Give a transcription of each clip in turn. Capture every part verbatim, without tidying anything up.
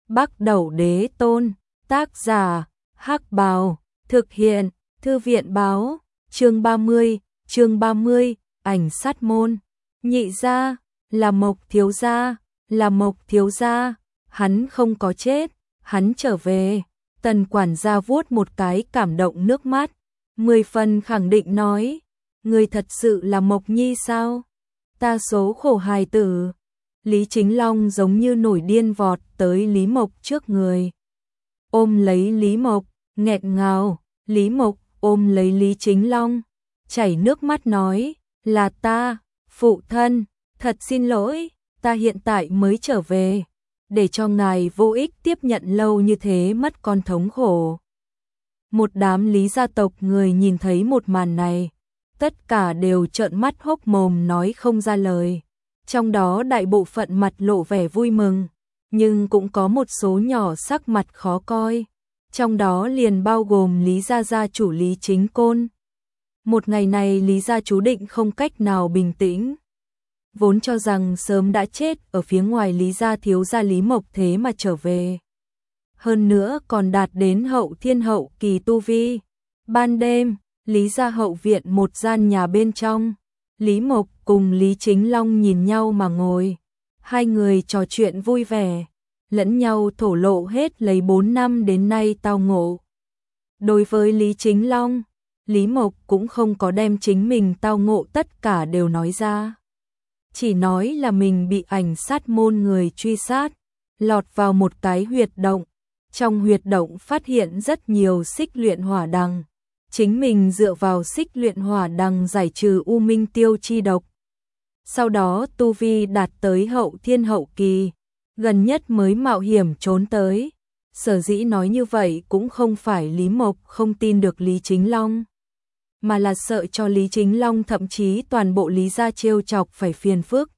Bắc Đẩu Đế Tôn, tác giả, Hắc Bào, thực hiện, Thư viện báo, chương ba mươi, chương ba mươi, ảnh sát môn, nhị gia, là Mộc thiếu gia, là Mộc thiếu gia, hắn không có chết, hắn trở về. Tần quản gia vuốt một cái cảm động nước mắt, mười phần khẳng định nói, người thật sự là Mộc Nhi sao? Ta số khổ hài tử. Lý Chính Long giống như nổi điên vọt tới Lý Mộc trước người. Ôm lấy Lý Mộc, nghẹn ngào, Lý Mộc ôm lấy Lý Chính Long, chảy nước mắt nói, là ta, phụ thân, thật xin lỗi, ta hiện tại mới trở về, để cho ngài vô ích tiếp nhận lâu như thế mất con thống khổ. Một đám Lý gia tộc người nhìn thấy một màn này, tất cả đều trợn mắt hốc mồm nói không ra lời. Trong đó đại bộ phận mặt lộ vẻ vui mừng, nhưng cũng có một số nhỏ sắc mặt khó coi. Trong đó liền bao gồm Lý gia gia chủ Lý Chính Côn. Một ngày này Lý gia chú định không cách nào bình tĩnh. Vốn cho rằng sớm đã chết ở phía ngoài Lý gia thiếu gia Lý Mộc thế mà trở về. Hơn nữa còn đạt đến hậu thiên hậu kỳ tu vi. Ban đêm, Lý gia hậu viện một gian nhà bên trong. Lý Mộc cùng Lý Chính Long nhìn nhau mà ngồi. Hai người trò chuyện vui vẻ, lẫn nhau thổ lộ hết lấy bốn năm đến nay tao ngộ. Đối với Lý Chính Long, Lý Mộc cũng không có đem chính mình tao ngộ tất cả đều nói ra. Chỉ nói là mình bị ảnh sát môn người truy sát, lọt vào một cái huyệt động. Trong huyệt động phát hiện rất nhiều xích luyện hỏa đằng. Chính mình dựa vào xích luyện hỏa đằng giải trừ u minh tiêu chi độc. Sau đó tu vi đạt tới hậu thiên hậu kỳ, gần nhất mới mạo hiểm trốn tới. Sở dĩ nói như vậy cũng không phải Lý Mộc không tin được Lý Chính Long, mà là sợ cho Lý Chính Long thậm chí toàn bộ Lý gia trêu chọc phải phiền phức.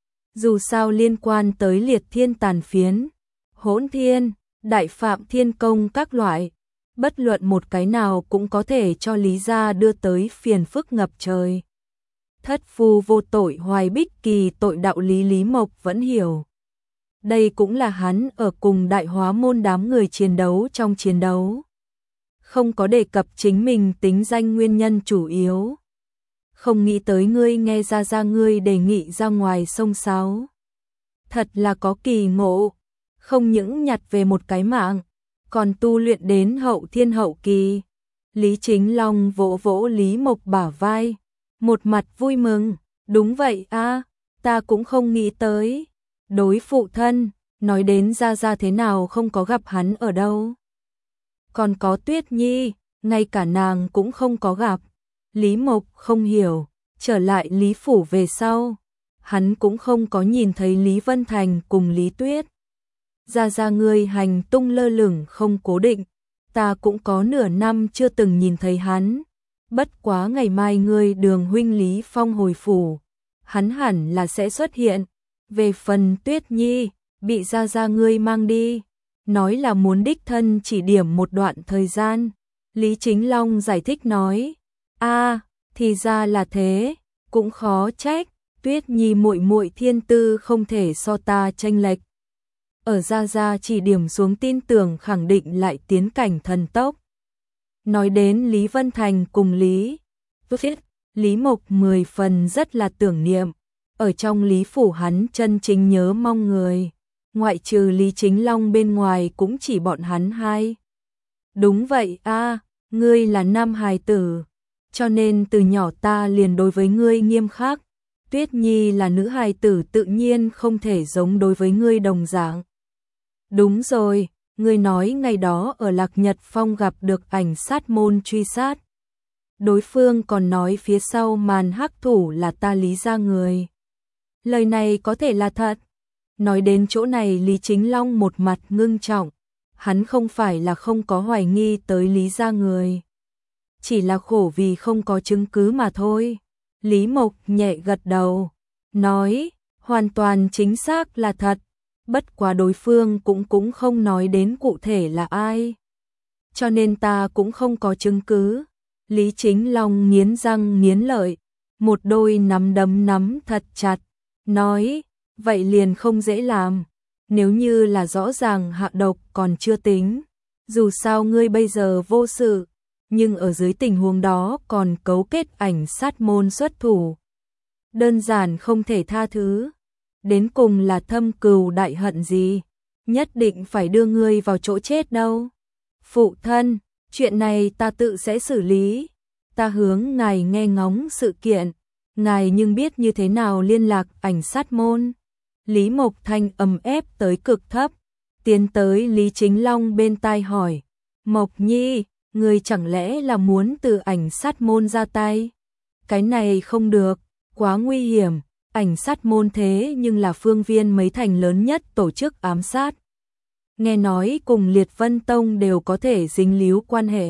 Dù sao liên quan tới liệt thiên tàn phiến, hỗn thiên, đại phạm thiên công các loại, bất luận một cái nào cũng có thể cho Lý gia đưa tới phiền phức ngập trời. Thất phu vô tội hoài bích kỳ tội đạo lý Lý Mộc vẫn hiểu. Đây cũng là hắn ở cùng đại hóa môn đám người chiến đấu trong chiến đấu. Không có đề cập chính mình tính danh nguyên nhân chủ yếu. Không nghĩ tới ngươi nghe ra ra ngươi đề nghị ra ngoài sông Sáo. Thật là có kỳ ngộ, không những nhặt về một cái mạng, còn tu luyện đến hậu thiên hậu kỳ. Lý Chính Long vỗ vỗ Lý Mộc bả vai, một mặt vui mừng, đúng vậy a, ta cũng không nghĩ tới. Đối phụ thân, nói đến ra ra thế nào không có gặp hắn ở đâu. Còn có Tuyết Nhi, ngay cả nàng cũng không có gặp. Lý Mộc không hiểu, trở lại Lý phủ về sau, hắn cũng không có nhìn thấy Lý Vân Thành cùng Lý Tuyết. Ra ra ngươi hành tung lơ lửng không cố định, ta cũng có nửa năm chưa từng nhìn thấy hắn. Bất quá ngày mai ngươi Đường huynh Lý Phong hồi phủ, hắn hẳn là sẽ xuất hiện. Về phần Tuyết Nhi, bị ra ra ngươi mang đi, nói là muốn đích thân chỉ điểm một đoạn thời gian. Lý Chính Long giải thích nói, a, thì ra là thế, cũng khó trách, Tuyết Nhi muội muội thiên tư không thể so ta chênh lệch. Ở ra ra chỉ điểm xuống tin tưởng khẳng định lại tiến cảnh thần tốc. Nói đến Lý Vân Thành cùng Lý Tuyết, Lý Mộc mười phần rất là tưởng niệm. Ở trong Lý phủ hắn chân chính nhớ mong người, ngoại trừ Lý Chính Long bên ngoài cũng chỉ bọn hắn hai. Đúng vậy a, ngươi là nam hài tử, cho nên từ nhỏ ta liền đối với ngươi nghiêm khắc. Tuyết Nhi là nữ hài tử tự nhiên không thể giống đối với ngươi đồng dạng. Đúng rồi, ngươi nói ngày đó ở Lạc Nhật Phong gặp được ảnh sát môn truy sát. Đối phương còn nói phía sau màn hắc thủ là ta Lý gia người. Lời này có thể là thật. Nói đến chỗ này Lý Chính Long một mặt ngưng trọng. Hắn không phải là không có hoài nghi tới Lý gia người, chỉ là khổ vì không có chứng cứ mà thôi. Lý Mộc nhẹ gật đầu, nói, hoàn toàn chính xác là thật. Bất quá đối phương cũng cũng không nói đến cụ thể là ai, cho nên ta cũng không có chứng cứ. Lý Chính Long nghiến răng nghiến lợi, một đôi nắm đấm nắm thật chặt, nói, vậy liền không dễ làm. nếu như là rõ ràng hạ độc còn chưa tính, dù sao ngươi bây giờ vô sự, nhưng ở dưới tình huống đó còn cấu kết ảnh sát môn xuất thủ. Đơn giản không thể tha thứ, đến cùng là thâm cừu đại hận gì, nhất định phải đưa ngươi vào chỗ chết đâu. Phụ thân, chuyện này ta tự sẽ xử lý, ta hướng ngài nghe ngóng sự kiện, ngài nhưng biết như thế nào liên lạc ảnh sát môn. Lý Mộc thanh ầm ép tới cực thấp, tiến tới Lý Chính Long bên tai hỏi, Mộc Nhi, người chẳng lẽ là muốn từ ảnh sát môn ra tay? Cái này không được, quá nguy hiểm, ảnh sát môn thế nhưng là phương viên mấy thành lớn nhất tổ chức ám sát. Nghe nói cùng Liệt Vân Tông đều có thể dính líu quan hệ.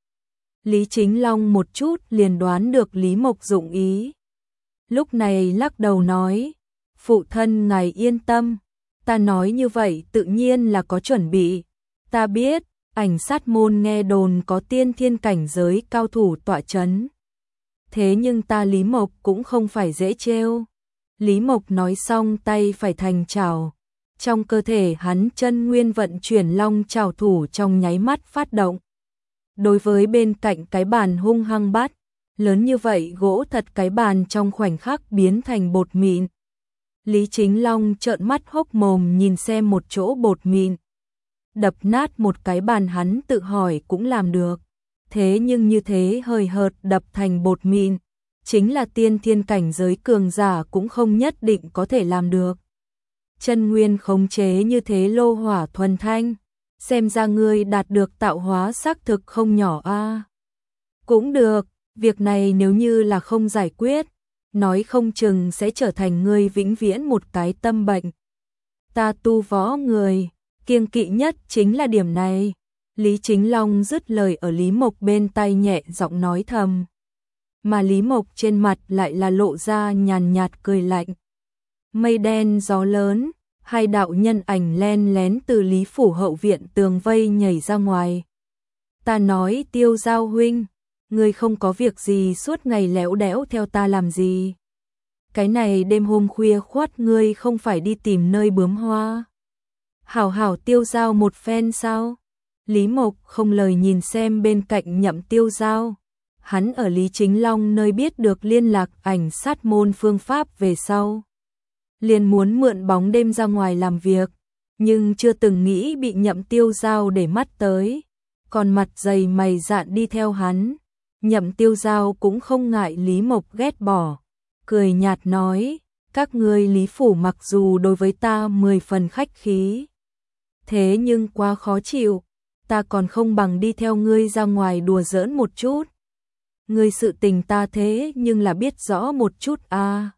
Lý Chính Long một chút liền đoán được Lý Mộc dụng ý. Lúc này lắc đầu nói, phụ thân ngài yên tâm, ta nói như vậy tự nhiên là có chuẩn bị. Ta biết, ảnh sát môn nghe đồn có tiên thiên cảnh giới cao thủ tọa chấn. Thế nhưng ta Lý Mộc cũng không phải dễ trêu. Lý Mộc nói xong tay phải thành chảo. Trong cơ thể hắn chân nguyên vận chuyển long chảo thủ trong nháy mắt phát động. Đối với bên cạnh cái bàn hung hăng bắt, lớn như vậy gỗ thật cái bàn trong khoảnh khắc biến thành bột mịn. Lý Chính Long trợn mắt hốc mồm nhìn xem một chỗ bột mịn. Đập nát một cái bàn hắn tự hỏi cũng làm được. Thế nhưng như thế hời hợt đập thành bột mịn, chính là tiên thiên cảnh giới cường giả cũng không nhất định có thể làm được. Chân nguyên khống chế như thế lô hỏa thuần thanh, xem ra ngươi đạt được tạo hóa xác thực không nhỏ a. À. Cũng được, việc này nếu như là không giải quyết, nói không chừng sẽ trở thành ngươi vĩnh viễn một cái tâm bệnh. Ta tu võ người, kiêng kỵ nhất chính là điểm này. Lý Chính Long dứt lời ở Lý Mộc bên tai nhẹ giọng nói thầm. Mà Lý Mộc trên mặt lại là lộ ra nhàn nhạt cười lạnh. Mây đen gió lớn, hai đạo nhân ảnh len lén từ Lý phủ hậu viện tường vây nhảy ra ngoài. Ta nói Tiêu Giao huynh, ngươi không có việc gì suốt ngày léo đẽo theo ta làm gì? Cái này đêm hôm khuya khoắt ngươi không phải đi tìm nơi bướm hoa. Hảo hảo tiêu giao một phen sao? Lý Mộc không lời nhìn xem bên cạnh Nhậm Tiêu Giao. Hắn ở Lý Chính Long nơi biết được liên lạc ảnh sát môn phương pháp về sau. Liền muốn mượn bóng đêm ra ngoài làm việc, nhưng chưa từng nghĩ bị Nhậm Tiêu Giao để mắt tới. Còn mặt dày mày dạn đi theo hắn. Nhậm Tiêu Giao cũng không ngại Lý Mộc ghét bỏ. Cười nhạt nói, các ngươi Lý phủ mặc dù đối với ta mười phần khách khí. Thế nhưng quá khó chịu, ta còn không bằng đi theo ngươi ra ngoài đùa giỡn một chút. Ngươi sự tình ta thế nhưng là biết rõ một chút a. À.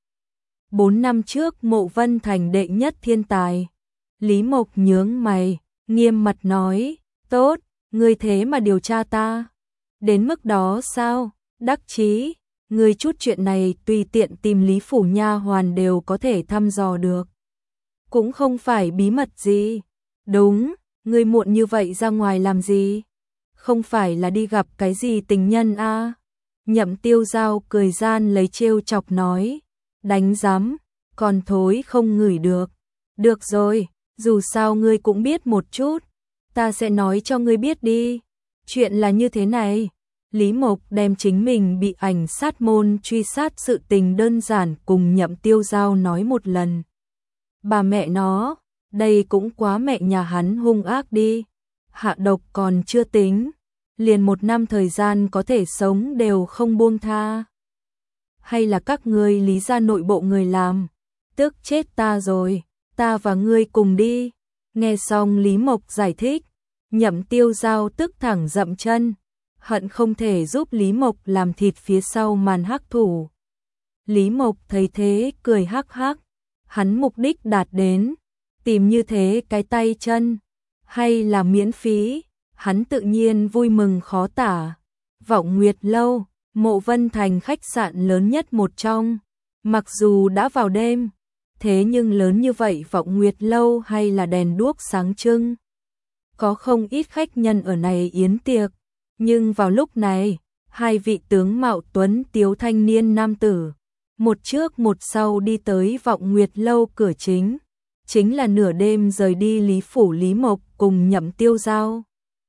Bốn năm trước Mộ Vân thành đệ nhất thiên tài. Lý Mộc nhướng mày, nghiêm mặt nói, tốt, ngươi thế mà điều tra ta. Đến mức đó sao, đắc chí, ngươi chút chuyện này tùy tiện tìm Lý phủ nha hoàn đều có thể thăm dò được. Cũng không phải bí mật gì. Đúng, ngươi muộn như vậy ra ngoài làm gì? Không phải là đi gặp cái gì tình nhân a? À? Nhậm Tiêu Giao cười gian lấy trêu chọc nói, đánh rắm, còn thối không ngửi được. Được rồi, dù sao ngươi cũng biết một chút, ta sẽ nói cho ngươi biết đi. Chuyện là như thế này, Lý Mộc đem chính mình bị ảnh sát môn truy sát sự tình đơn giản cùng Nhậm Tiêu Giao nói một lần. Bà mẹ nó, đây cũng quá mẹ nhà hắn hung ác đi. Hạ độc còn chưa tính, liền một năm thời gian có thể sống đều không buông tha. Hay là các ngươi Lý gia nội bộ người làm, tức chết ta rồi, ta và ngươi cùng đi. Nghe xong Lý Mộc giải thích, Nhậm Tiêu Giao tức thẳng dậm chân, hận không thể giúp Lý Mộc làm thịt phía sau màn hắc thủ. Lý Mộc thấy thế cười hắc hắc, hắn mục đích đạt đến, tìm như thế cái tay chân, hay là miễn phí, hắn tự nhiên vui mừng khó tả. Vọng Nguyệt Lâu, Mộ Vân thành khách sạn lớn nhất một trong, mặc dù đã vào đêm, thế nhưng lớn như vậy Vọng Nguyệt Lâu hay là đèn đuốc sáng trưng. Có không ít khách nhân ở này yến tiệc, nhưng vào lúc này, hai vị tướng mạo tuấn tiếu thanh niên nam tử, một trước một sau đi tới Vọng Nguyệt Lâu cửa chính. chính là nửa đêm rời đi Lý Phủ Lý Mộc cùng Nhậm Tiêu Giao.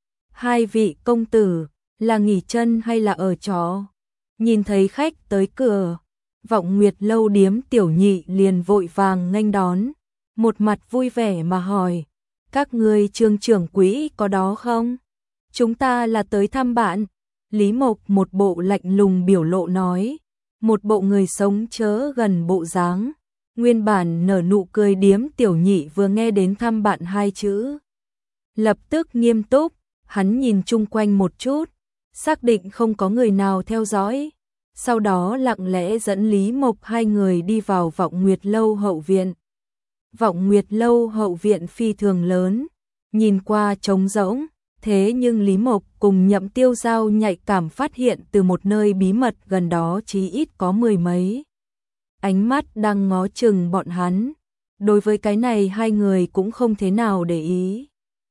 Hai vị công tử, là nghỉ chân hay là ở trọ? Nhìn thấy khách tới cửa, Vọng Nguyệt lâu điếm tiểu nhị liền vội vàng nghênh đón, một mặt vui vẻ mà hỏi, các ngươi Trương trưởng quỹ có đó không? Chúng ta là tới thăm bạn. Lý Mộc một bộ lạnh lùng biểu lộ nói, một bộ người sống chớ gần bộ dáng. Nguyên bản nở nụ cười điếm tiểu nhị vừa nghe đến thăm bạn hai chữ, lập tức nghiêm túc, hắn nhìn chung quanh một chút, xác định không có người nào theo dõi, sau đó lặng lẽ dẫn Lý Mộc hai người đi vào Vọng Nguyệt lâu hậu viện. Vọng Nguyệt lâu hậu viện phi thường lớn, nhìn qua trống rỗng, thế nhưng Lý Mộc cùng Nhậm Tiêu Giao nhạy cảm phát hiện từ một nơi bí mật gần đó chí ít có mười mấy ánh mắt đang ngó chừng bọn hắn. Đối với cái này hai người cũng không thế nào để ý.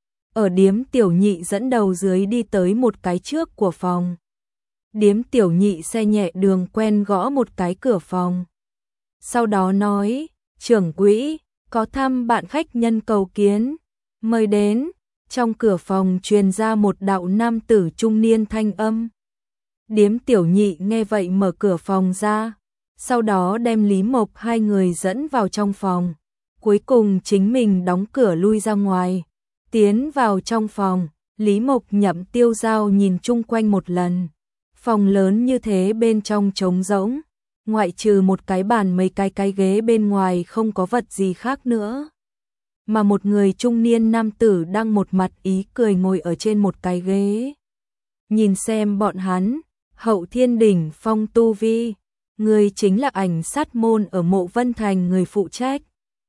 Ở điếm tiểu nhị dẫn đầu dưới đi tới một cái trước của phòng. Điếm tiểu nhị xe nhẹ đường quen gõ một cái cửa phòng. Sau đó nói, trưởng quỹ, có thăm bạn khách nhân cầu kiến, mời đến. Trong cửa phòng truyền ra một đạo nam tử trung niên thanh âm. Điếm tiểu nhị nghe vậy mở cửa phòng ra, sau đó đem Lý Mộc hai người dẫn vào trong phòng, cuối cùng chính mình đóng cửa lui ra ngoài. Tiến vào trong phòng, Lý Mộc Nhậm Tiêu Giao nhìn chung quanh một lần. Phòng lớn như thế bên trong trống rỗng, ngoại trừ một cái bàn mấy cái cái ghế bên ngoài không có vật gì khác nữa. Mà một người trung niên nam tử đang một mặt ý cười ngồi ở trên một cái ghế. Nhìn xem bọn hắn, hậu thiên đỉnh phong tu vi, người chính là Ảnh Sát môn ở Mộ Vân Thành người phụ trách.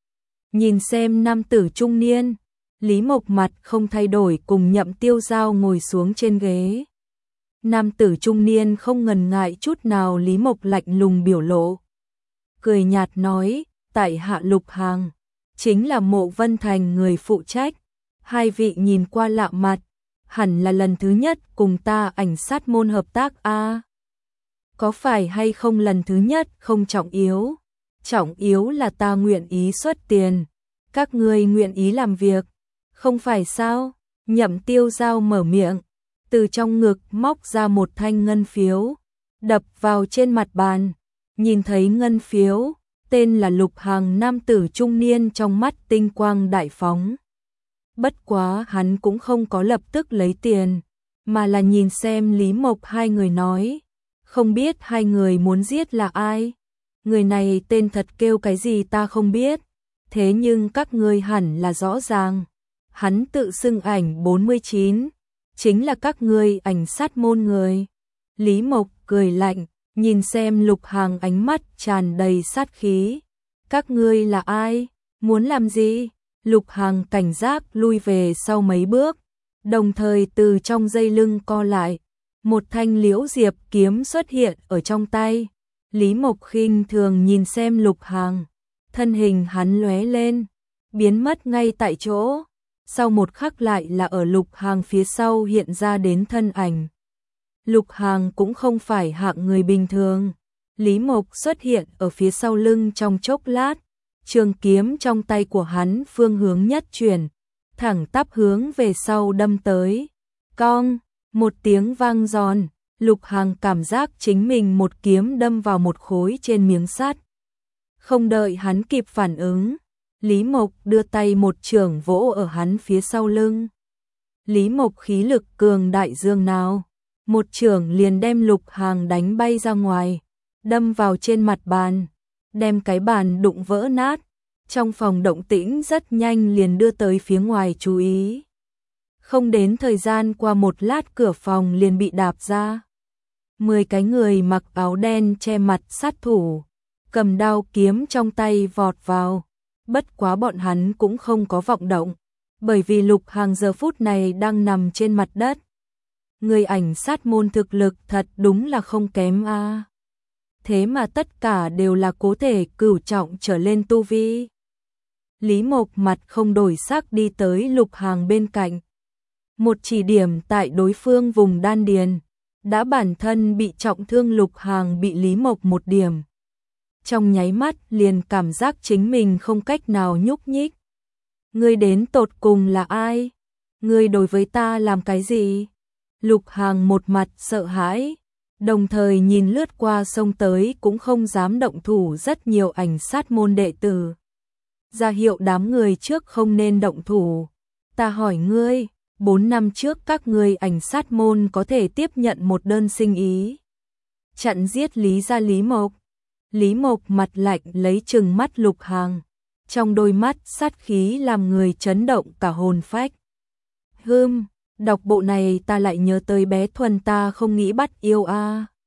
Nhìn xem nam tử trung niên, Lý Mộc mặt không thay đổi cùng Nhậm Tiêu Giao ngồi xuống trên ghế. Nam tử trung niên không ngần ngại chút nào Lý Mộc lạnh lùng biểu lộ. Cười nhạt nói, tại hạ Lục Hàng, chính là Mộ Vân Thành người phụ trách. Hai vị nhìn qua lạ mặt, hẳn là lần thứ nhất cùng ta Ảnh Sát môn hợp tác a. À, có phải hay không lần thứ nhất không trọng yếu, trọng yếu là ta nguyện ý xuất tiền, các ngươi nguyện ý làm việc, không phải sao? Nhậm Tiêu Giao mở miệng, từ trong ngực móc ra một thanh ngân phiếu, đập vào trên mặt bàn, nhìn thấy ngân phiếu, tên là Lục Hàng nam tử trung niên trong mắt tinh quang đại phóng. Bất quá hắn cũng không có lập tức lấy tiền, mà là nhìn xem Lý Mộc hai người nói, không biết hai người muốn giết là ai? Người này tên thật kêu cái gì ta không biết, thế nhưng các ngươi hẳn là rõ ràng. Hắn tự xưng Ảnh bốn mươi chín, chính là các ngươi Ảnh Sát môn người. Lý Mộc cười lạnh, nhìn xem Lục Hàng ánh mắt tràn đầy sát khí. Các ngươi là ai? Muốn làm gì? Lục Hàng cảnh giác lui về sau mấy bước, đồng thời từ trong dây lưng co lại, một thanh liễu diệp kiếm xuất hiện ở trong tay. Lý Mộc khinh thường nhìn xem Lục Hàng, thân hình hắn lóe lên, biến mất ngay tại chỗ. Sau một khắc lại là ở Lục Hàng phía sau hiện ra đến thân ảnh. Lục Hàng cũng không phải hạng người bình thường. Lý Mộc xuất hiện ở phía sau lưng trong chốc lát, trường kiếm trong tay của hắn phương hướng nhất chuyển, thẳng tắp hướng về sau đâm tới. Cong, một tiếng vang giòn, Lục Hàng cảm giác chính mình một kiếm đâm vào một khối trên miếng sắt. Không đợi hắn kịp phản ứng, Lý Mộc đưa tay một chưởng vỗ ở hắn phía sau lưng. Lý Mộc khí lực cường đại dương nào, một chưởng liền đem Lục Hàng đánh bay ra ngoài, đâm vào trên mặt bàn, đem cái bàn đụng vỡ nát. Trong phòng động tĩnh rất nhanh liền đưa tới phía ngoài chú ý. Không đến thời gian qua một lát cửa phòng liền bị đạp ra. Mười cái người mặc áo đen che mặt sát thủ, cầm đao kiếm trong tay vọt vào. Bất quá bọn hắn cũng không có vọng động, bởi vì Lục Hàng giờ phút này đang nằm trên mặt đất. Người Ảnh Sát môn thực lực thật đúng là không kém a. À. Thế mà tất cả đều là cố thể cửu trọng trở lên tu vi. Lý Mộc mặt không đổi sắc đi tới Lục Hàng bên cạnh. Một chỉ điểm tại đối phương vùng đan điền, đã bản thân bị trọng thương Lục Hàng bị Lý Mộc một điểm. Trong nháy mắt liền cảm giác chính mình không cách nào nhúc nhích, Ngươi đến tột cùng là ai? Ngươi đối với ta làm cái gì? Lục Hàng một mặt sợ hãi, đồng thời nhìn lướt qua sông tới cũng không dám động thủ rất nhiều ảnh sát môn đệ tử. Ra hiệu đám người trước không nên động thủ. Ta hỏi ngươi, bốn năm trước các ngươi ảnh sát môn có thể tiếp nhận một đơn sinh ý. Chặn giết Lý gia Lý Mộc. Lý Mộc mặt lạnh lấy trừng mắt Lục Hàng. Trong đôi mắt sát khí làm người chấn động cả hồn phách. Hừm, đọc bộ này ta lại nhớ tới bé Thuần ta không nghĩ bắt yêu a.